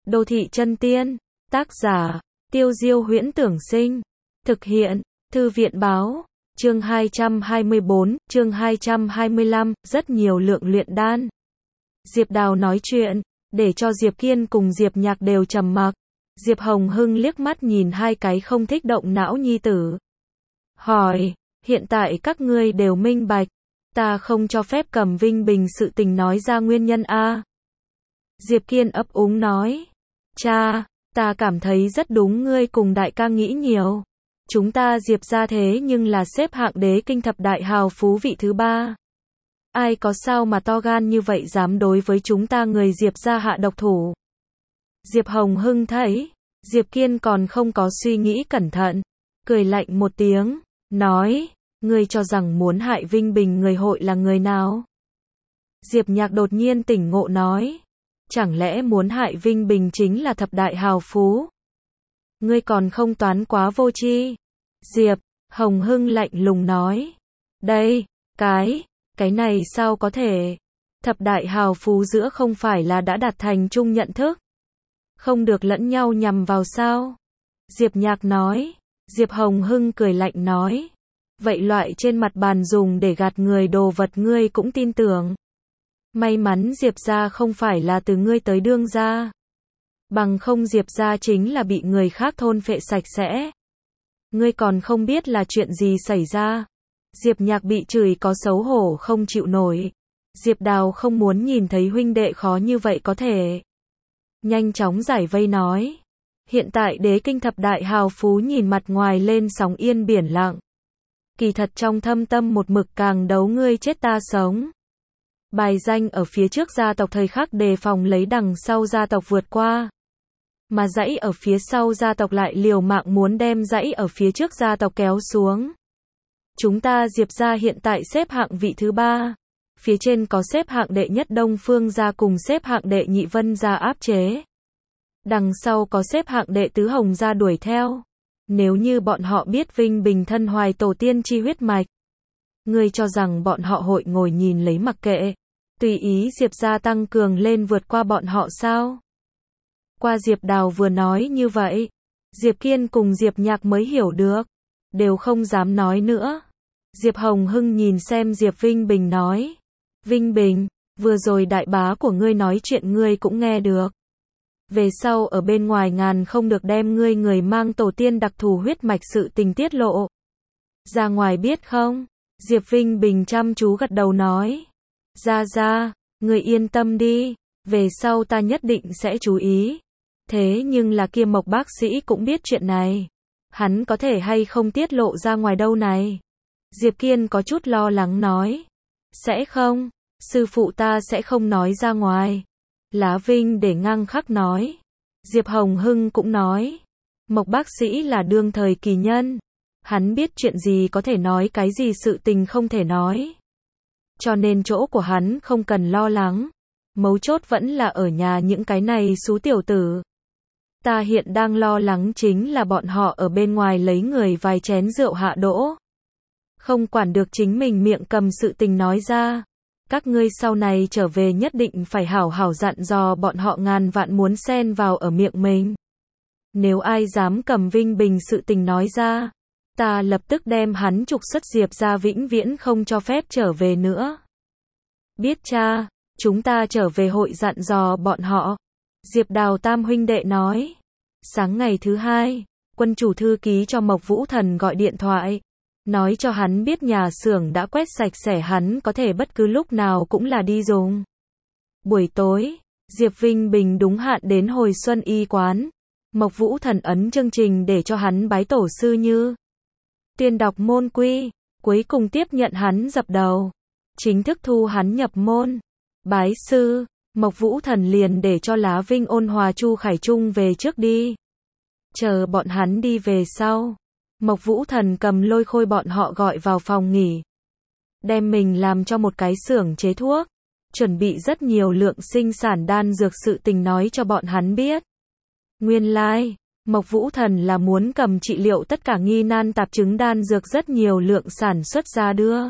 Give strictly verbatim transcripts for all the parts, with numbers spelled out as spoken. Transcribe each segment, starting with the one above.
Đô thị chân tiên, tác giả, Tiêu Diêu Huyễn Tưởng Sinh, thực hiện, Thư viện Báo, chương hai trăm hai mươi bốn, chương hai trăm hai mươi lăm, rất nhiều lượng luyện đan. Diệp Đào nói chuyện, để cho Diệp Kiên cùng Diệp Nhạc đều trầm mặc. Diệp Hồng Hưng liếc mắt nhìn hai cái không thích động não nhi tử. Hỏi, hiện tại các ngươi đều minh bạch, ta không cho phép Cầm Vinh Bình sự tình nói ra nguyên nhân a. Diệp Kiên ấp úng nói, cha, ta cảm thấy rất đúng ngươi cùng đại ca nghĩ nhiều. Chúng ta Diệp gia thế nhưng là xếp hạng đế kinh thập đại hào phú vị thứ ba. Ai có sao mà to gan như vậy dám đối với chúng ta người Diệp gia hạ độc thủ. Diệp Hồng Hưng thấy, Diệp Kiên còn không có suy nghĩ cẩn thận, cười lạnh một tiếng, nói, ngươi cho rằng muốn hại Vinh Bình người hội là người nào? Diệp Nhạc đột nhiên tỉnh ngộ nói, chẳng lẽ muốn hại Vinh Bình chính là thập đại hào phú? Ngươi còn không toán quá vô tri. Diệp Hồng Hưng lạnh lùng nói, đây, cái, cái này sao có thể? Thập đại hào phú giữa không phải là đã đạt thành chung nhận thức, không được lẫn nhau nhằm vào sao? Diệp Nhạc nói. Diệp Hồng Hưng cười lạnh nói, vậy loại trên mặt bàn dùng để gạt người đồ vật ngươi cũng tin tưởng. May mắn Diệp gia không phải là từ ngươi tới đương gia. Bằng không Diệp gia chính là bị người khác thôn phệ sạch sẽ. Ngươi còn không biết là chuyện gì xảy ra. Diệp Nhạc bị chửi có xấu hổ không chịu nổi. Diệp Đào không muốn nhìn thấy huynh đệ khó như vậy có thể. Nhanh chóng giải vây nói, hiện tại đế kinh thập đại hào phú nhìn mặt ngoài lên sóng yên biển lặng. Kỳ thật trong thâm tâm một mực càng đấu ngươi chết ta sống. Bài danh ở phía trước gia tộc thời khắc đề phòng lấy đằng sau gia tộc vượt qua. Mà dãy ở phía sau gia tộc lại liều mạng muốn đem dãy ở phía trước gia tộc kéo xuống. Chúng ta Diệp gia hiện tại xếp hạng vị thứ ba. Phía trên có xếp hạng đệ nhất Đông Phương gia cùng xếp hạng đệ nhị Vân gia áp chế. Đằng sau có xếp hạng đệ tứ Hồng gia đuổi theo. Nếu như bọn họ biết Vinh Bình thân hoài tổ tiên chi huyết mạch, ngươi cho rằng bọn họ hội ngồi nhìn lấy mặc kệ, tùy ý Diệp gia tăng cường lên vượt qua bọn họ sao? Qua Diệp Đào vừa nói như vậy, Diệp Kiên cùng Diệp Nhạc mới hiểu được, đều không dám nói nữa. Diệp Hồng Hưng nhìn xem Diệp Vinh Bình nói, Vinh Bình, vừa rồi đại bá của ngươi nói chuyện ngươi cũng nghe được. Về sau ở bên ngoài ngàn không được đem ngươi người mang tổ tiên đặc thù huyết mạch sự tình tiết lộ. Ra ngoài biết không? Diệp Vinh Bình chăm chú gật đầu nói. Ra ra, ngươi yên tâm đi, về sau ta nhất định sẽ chú ý. Thế nhưng là kia Mộc bác sĩ cũng biết chuyện này. Hắn có thể hay không tiết lộ ra ngoài đâu này? Diệp Kiên có chút lo lắng nói. Sẽ không, sư phụ ta sẽ không nói ra ngoài. Lá Vinh để ngang khắc nói. Diệp Hồng Hưng cũng nói, Mộc bác sĩ là đương thời kỳ nhân. Hắn biết chuyện gì có thể nói, cái gì sự tình không thể nói. Cho nên chỗ của hắn không cần lo lắng. Mấu chốt vẫn là ở nhà những cái này xú tiểu tử. Ta hiện đang lo lắng chính là bọn họ ở bên ngoài lấy người vài chén rượu hạ đỗ. Không quản được chính mình miệng cầm sự tình nói ra. Các ngươi sau này trở về nhất định phải hảo hảo dặn dò bọn họ ngàn vạn muốn xen vào ở miệng mình. Nếu ai dám cầm Vinh Bình sự tình nói ra, ta lập tức đem hắn trục xuất Diệp gia vĩnh viễn không cho phép trở về nữa. Biết cha, chúng ta trở về hội dặn dò bọn họ. Diệp Đào tam huynh đệ nói. Sáng ngày thứ hai, quân chủ thư ký cho Mộc Vũ Thần gọi điện thoại. Nói cho hắn biết nhà xưởng đã quét sạch sẽ, hắn có thể bất cứ lúc nào cũng là đi dùng. Buổi tối, Diệp Vinh Bình đúng hạn đến Hồi Xuân y quán. Mộc Vũ Thần ấn chương trình để cho hắn bái tổ sư Như Tiên đọc môn quy, cuối cùng tiếp nhận hắn dập đầu. Chính thức thu hắn nhập môn. Bái sư, Mộc Vũ Thần liền để cho Lá Vinh ôn hòa Chu Khải Trung về trước đi. Chờ bọn hắn đi về sau. Mộc Vũ Thần cầm Lôi Khôi bọn họ gọi vào phòng nghỉ. Đem mình làm cho một cái xưởng chế thuốc. Chuẩn bị rất nhiều lượng sinh sản đan dược sự tình nói cho bọn hắn biết. Nguyên lai, like, Mộc Vũ Thần là muốn cầm trị liệu tất cả nghi nan tạp chứng đan dược rất nhiều lượng sản xuất ra đưa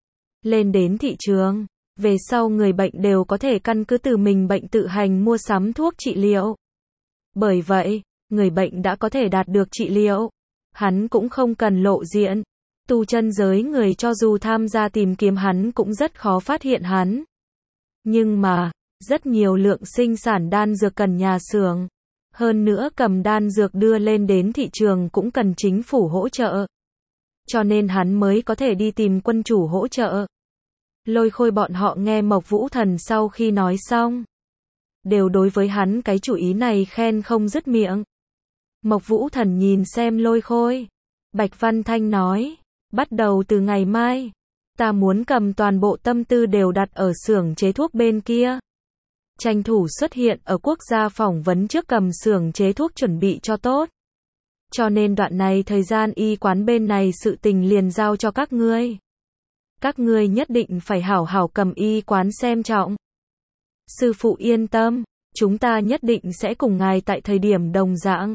lên đến thị trường. Về sau người bệnh đều có thể căn cứ từ mình bệnh tự hành mua sắm thuốc trị liệu. Bởi vậy, người bệnh đã có thể đạt được trị liệu. Hắn cũng không cần lộ diện. Tu chân giới người cho dù tham gia tìm kiếm hắn cũng rất khó phát hiện hắn. Nhưng mà, rất nhiều lượng sinh sản đan dược cần nhà xưởng. Hơn nữa cầm đan dược đưa lên đến thị trường cũng cần chính phủ hỗ trợ. Cho nên hắn mới có thể đi tìm quân chủ hỗ trợ. Lôi Khôi bọn họ nghe Mộc Vũ Thần sau khi nói xong. Đều đối với hắn cái chủ ý này khen không dứt miệng. Mộc Vũ Thần nhìn xem Lôi Khôi. Bạch Văn Thanh nói, bắt đầu từ ngày mai, ta muốn cầm toàn bộ tâm tư đều đặt ở xưởng chế thuốc bên kia. Tranh thủ xuất hiện ở quốc gia phỏng vấn trước cầm xưởng chế thuốc chuẩn bị cho tốt. Cho nên đoạn này thời gian y quán bên này sự tình liền giao cho các ngươi. Các ngươi nhất định phải hảo hảo cầm y quán xem trọng. Sư phụ yên tâm, chúng ta nhất định sẽ cùng ngài tại thời điểm đồng dạng.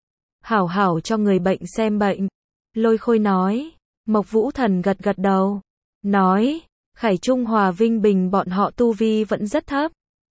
Hảo hảo cho người bệnh xem bệnh. Lôi Khôi nói, Mộc Vũ Thần gật gật đầu. Nói, Khải Trung Hòa Vinh Bình bọn họ tu vi vẫn rất thấp.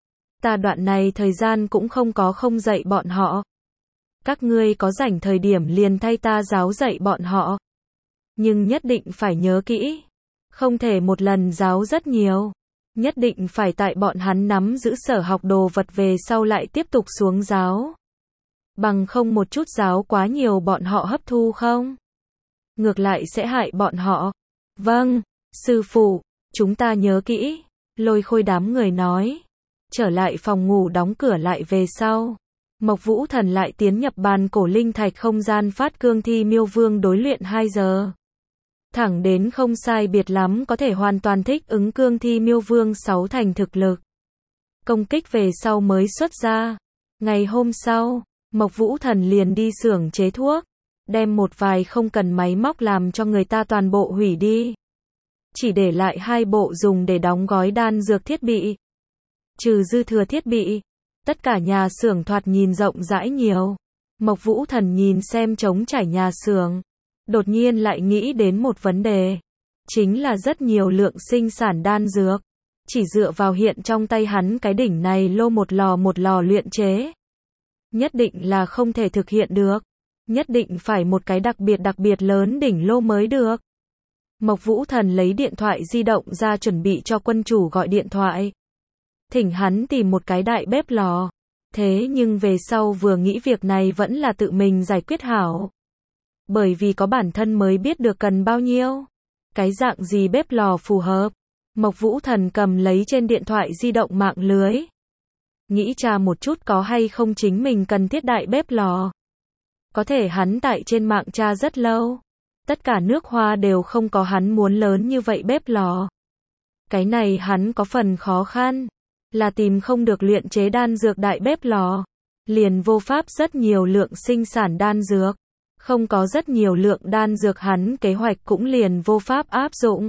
Ta đoạn này thời gian cũng không có không dạy bọn họ. Các ngươi có rảnh thời điểm liền thay ta giáo dạy bọn họ. Nhưng nhất định phải nhớ kỹ. Không thể một lần giáo rất nhiều. Nhất định phải tại bọn hắn nắm giữ sở học đồ vật về sau lại tiếp tục xuống giáo. Bằng không một chút giáo quá nhiều bọn họ hấp thu không? Ngược lại sẽ hại bọn họ. Vâng, sư phụ, chúng ta nhớ kỹ. Lôi Khôi đám người nói. Trở lại phòng ngủ đóng cửa lại về sau. Mộc Vũ Thần lại tiến nhập bàn cổ linh thạch không gian phát cương thi miêu vương đối luyện hai giờ. Thẳng đến không sai biệt lắm có thể hoàn toàn thích ứng cương thi miêu vương sáu thành thực lực. Công kích về sau mới xuất ra. Ngày hôm sau, Mộc Vũ Thần liền đi xưởng chế thuốc. Đem một vài không cần máy móc làm cho người ta toàn bộ hủy đi. Chỉ để lại hai bộ dùng để đóng gói đan dược thiết bị. Trừ dư thừa thiết bị, tất cả nhà xưởng thoạt nhìn rộng rãi nhiều. Mộc Vũ Thần nhìn xem trống trải nhà xưởng, đột nhiên lại nghĩ đến một vấn đề. Chính là rất nhiều lượng sinh sản đan dược. Chỉ dựa vào hiện trong tay hắn cái đỉnh này lô một lò một lò luyện chế. Nhất định là không thể thực hiện được. Nhất định phải một cái đặc biệt đặc biệt lớn đỉnh lô mới được. Mộc Vũ Thần lấy điện thoại di động ra chuẩn bị cho quân chủ gọi điện thoại. Thỉnh hắn tìm một cái đại bếp lò. Thế nhưng về sau vừa nghĩ việc này vẫn là tự mình giải quyết hảo. Bởi vì có bản thân mới biết được cần bao nhiêu. Cái dạng gì bếp lò phù hợp. Mộc Vũ Thần cầm lấy trên điện thoại di động mạng lưới. Nghĩ tra một chút có hay không chính mình cần thiết đại bếp lò. Có thể hắn tại trên mạng tra rất lâu. Tất cả nước Hoa đều không có hắn muốn lớn như vậy bếp lò. Cái này hắn có phần khó khăn. Là tìm không được luyện chế đan dược đại bếp lò. Liền vô pháp rất nhiều lượng sinh sản đan dược. Không có rất nhiều lượng đan dược hắn kế hoạch cũng liền vô pháp áp dụng.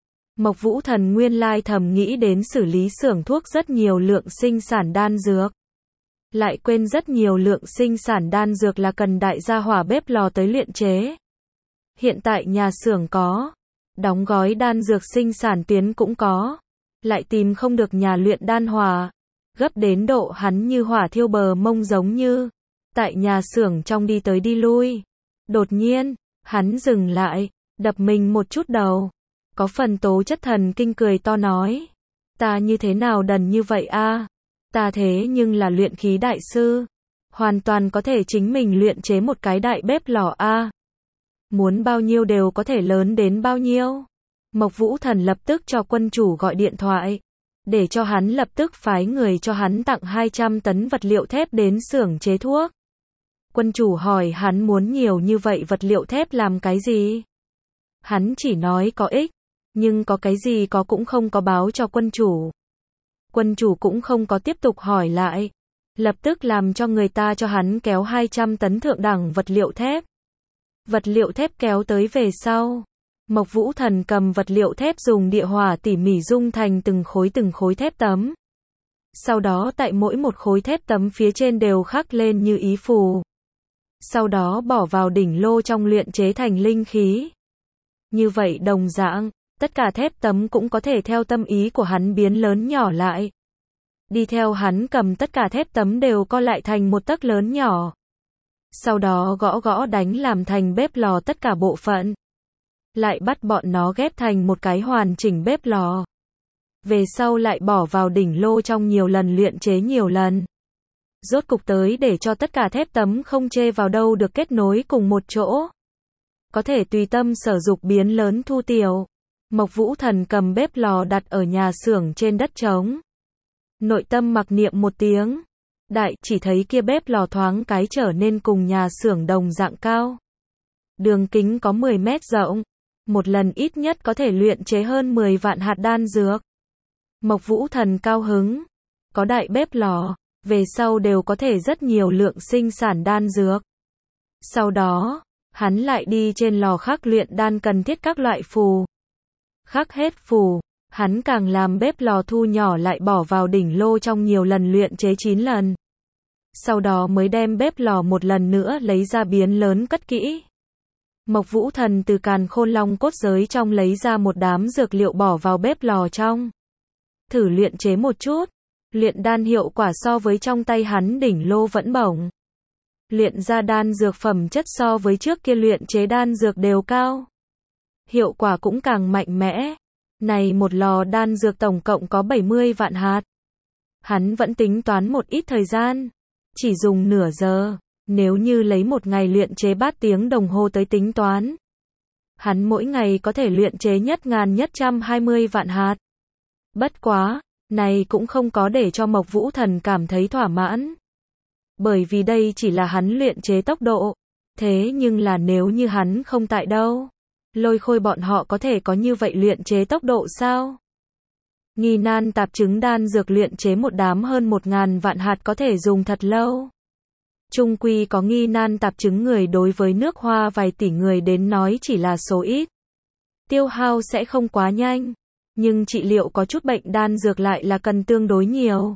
Mộc Vũ Thần nguyên lai thầm nghĩ đến xử lý xưởng thuốc rất nhiều lượng sinh sản đan dược. Lại quên rất nhiều lượng sinh sản đan dược là cần đại gia hỏa bếp lò tới luyện chế. Hiện tại nhà xưởng có. Đóng gói đan dược sinh sản tuyến cũng có. Lại tìm không được nhà luyện đan hỏa. Gấp đến độ hắn như hỏa thiêu bờ mông giống như. Tại nhà xưởng trong đi tới đi lui. Đột nhiên, hắn dừng lại, đập mình một chút đầu. Có phần tố chất thần kinh cười to nói. Ta như thế nào đần như vậy a? Ta thế nhưng là luyện khí đại sư. Hoàn toàn có thể chính mình luyện chế một cái đại bếp lò a. Muốn bao nhiêu đều có thể lớn đến bao nhiêu. Mộc Vũ Thần lập tức cho quân chủ gọi điện thoại. Để cho hắn lập tức phái người cho hắn tặng hai trăm tấn vật liệu thép đến xưởng chế thuốc. Quân chủ hỏi hắn muốn nhiều như vậy vật liệu thép làm cái gì? Hắn chỉ nói có ích. Nhưng có cái gì có cũng không có báo cho quân chủ. Quân chủ cũng không có tiếp tục hỏi lại. Lập tức làm cho người ta cho hắn kéo hai trăm tấn thượng đẳng vật liệu thép. Vật liệu thép kéo tới về sau. Mộc Vũ Thần cầm vật liệu thép dùng địa hỏa tỉ mỉ dung thành từng khối từng khối thép tấm. Sau đó tại mỗi một khối thép tấm phía trên đều khắc lên như ý phù. Sau đó bỏ vào đỉnh lô trong luyện chế thành linh khí. Như vậy đồng dạng, tất cả thép tấm cũng có thể theo tâm ý của hắn biến lớn nhỏ lại. đi theo hắn cầm tất cả thép tấm đều co lại thành một tấc lớn nhỏ. Sau đó gõ gõ đánh làm thành bếp lò tất cả bộ phận. Lại bắt bọn nó ghép thành một cái hoàn chỉnh bếp lò. Về sau lại bỏ vào đỉnh lô trong nhiều lần luyện chế nhiều lần. Rốt cục tới để cho tất cả thép tấm không chê vào đâu được kết nối cùng một chỗ. Có thể tùy tâm sở dục biến lớn thu tiểu. Mộc Vũ Thần cầm bếp lò đặt ở nhà xưởng trên đất trống. Nội tâm mặc niệm một tiếng. Đại, chỉ thấy kia bếp lò thoáng cái trở nên cùng nhà xưởng đồng dạng cao. Đường kính có mười mét rộng. Một lần ít nhất có thể luyện chế hơn mười vạn hạt đan dược. Mộc Vũ Thần cao hứng. Có đại bếp lò, về sau đều có thể rất nhiều lượng sinh sản đan dược. Sau đó, hắn lại đi trên lò khắc luyện đan cần thiết các loại phù. Khắc hết phù, hắn càng làm bếp lò thu nhỏ lại bỏ vào đỉnh lô trong nhiều lần luyện chế chín lần. Sau đó mới đem bếp lò một lần nữa lấy ra biến lớn cất kỹ. Mộc Vũ Thần từ càn khôn long cốt giới trong lấy ra một đám dược liệu bỏ vào bếp lò trong. Thử luyện chế một chút. Luyện đan hiệu quả so với trong tay hắn đỉnh lô vẫn bổng. Luyện ra đan dược phẩm chất so với trước kia luyện chế đan dược đều cao. Hiệu quả cũng càng mạnh mẽ. Này một lò đan dược tổng cộng có bảy mươi vạn hạt. Hắn vẫn tính toán một ít thời gian. Chỉ dùng nửa giờ. Nếu như lấy một ngày luyện chế bát tiếng đồng hồ tới tính toán. Hắn mỗi ngày có thể luyện chế nhất ngàn nhất trăm hai mươi vạn hạt. Bất quá, này cũng không có để cho Mộc Vũ Thần cảm thấy thỏa mãn. Bởi vì đây chỉ là hắn luyện chế tốc độ. Thế nhưng là nếu như hắn không tại đâu, Lôi Khôi bọn họ có thể có như vậy luyện chế tốc độ sao? Nghi nan tạp chứng đan dược luyện chế một đám hơn một ngàn vạn hạt có thể dùng thật lâu. Chung quy có nghi nan tạp chứng người đối với nước Hoa vài tỷ người đến nói chỉ là số ít. Tiêu hao sẽ không quá nhanh. Nhưng trị liệu có chút bệnh đan dược lại là cần tương đối nhiều.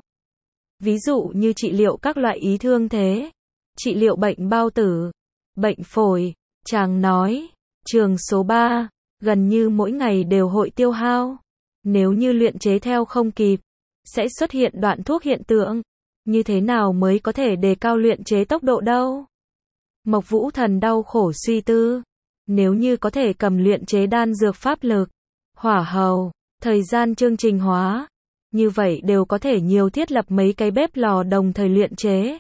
Ví dụ như trị liệu các loại ý thương thế, trị liệu bệnh bao tử, bệnh phổi, chàng nói, trường số ba, gần như mỗi ngày đều hội tiêu hao. Nếu như luyện chế theo không kịp, sẽ xuất hiện đoạn thuốc hiện tượng. Như thế nào mới có thể đề cao luyện chế tốc độ đâu? Mộc Vũ Thần đau khổ suy tư. Nếu như có thể cầm luyện chế đan dược pháp lực, hỏa hầu, thời gian chương trình hóa, như vậy đều có thể nhiều thiết lập mấy cái bếp lò đồng thời luyện chế.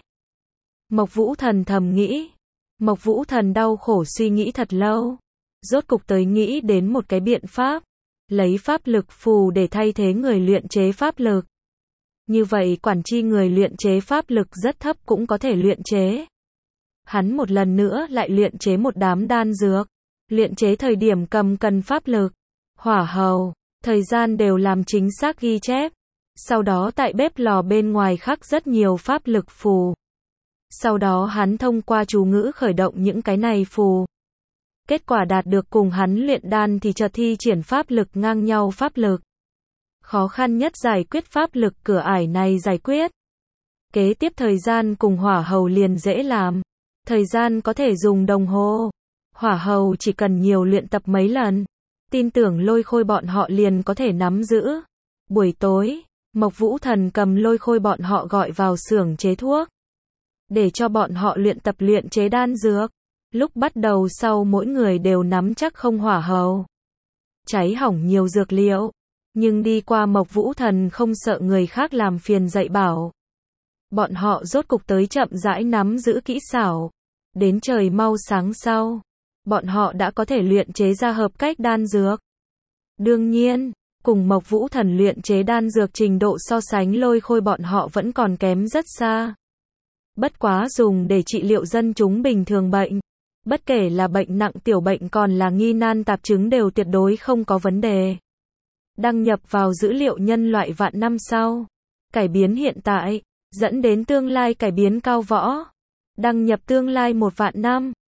Mộc Vũ Thần thầm nghĩ. Mộc Vũ Thần đau khổ suy nghĩ thật lâu. Rốt cục tới nghĩ đến một cái biện pháp. Lấy pháp lực phù để thay thế người luyện chế pháp lực. Như vậy quản chi người luyện chế pháp lực rất thấp cũng có thể luyện chế. Hắn một lần nữa lại luyện chế một đám đan dược. Luyện chế thời điểm cầm cần pháp lực, hỏa hầu, thời gian đều làm chính xác ghi chép. Sau đó tại bếp lò bên ngoài khắc rất nhiều pháp lực phù. Sau đó hắn thông qua chú ngữ khởi động những cái này phù. Kết quả đạt được cùng hắn luyện đan thì chợt thi triển pháp lực ngang nhau pháp lực. Khó khăn nhất giải quyết pháp lực cửa ải này giải quyết. Kế tiếp thời gian cùng hỏa hầu liền dễ làm. Thời gian có thể dùng đồng hồ. Hỏa hầu chỉ cần nhiều luyện tập mấy lần. Tin tưởng Lôi Khôi bọn họ liền có thể nắm giữ. Buổi tối, Mộc Vũ Thần cầm Lôi Khôi bọn họ gọi vào xưởng chế thuốc. Để cho bọn họ luyện tập luyện chế đan dược. Lúc bắt đầu sau mỗi người đều nắm chắc không hỏa hầu. Cháy hỏng nhiều dược liệu. Nhưng đi qua Mộc Vũ Thần không sợ người khác làm phiền dạy bảo. Bọn họ rốt cục tới chậm rãi nắm giữ kỹ xảo. Đến trời mau sáng sau, bọn họ đã có thể luyện chế ra hợp cách đan dược. Đương nhiên, cùng Mộc Vũ Thần luyện chế đan dược trình độ so sánh Lôi Khôi bọn họ vẫn còn kém rất xa. Bất quá dùng để trị liệu dân chúng bình thường bệnh. Bất kể là bệnh nặng tiểu bệnh còn là nghi nan tạp chứng đều tuyệt đối không có vấn đề. Đăng nhập vào dữ liệu nhân loại vạn năm sau. Cải biến hiện tại, dẫn đến tương lai cải biến cao võ. Đăng nhập tương lai một vạn năm.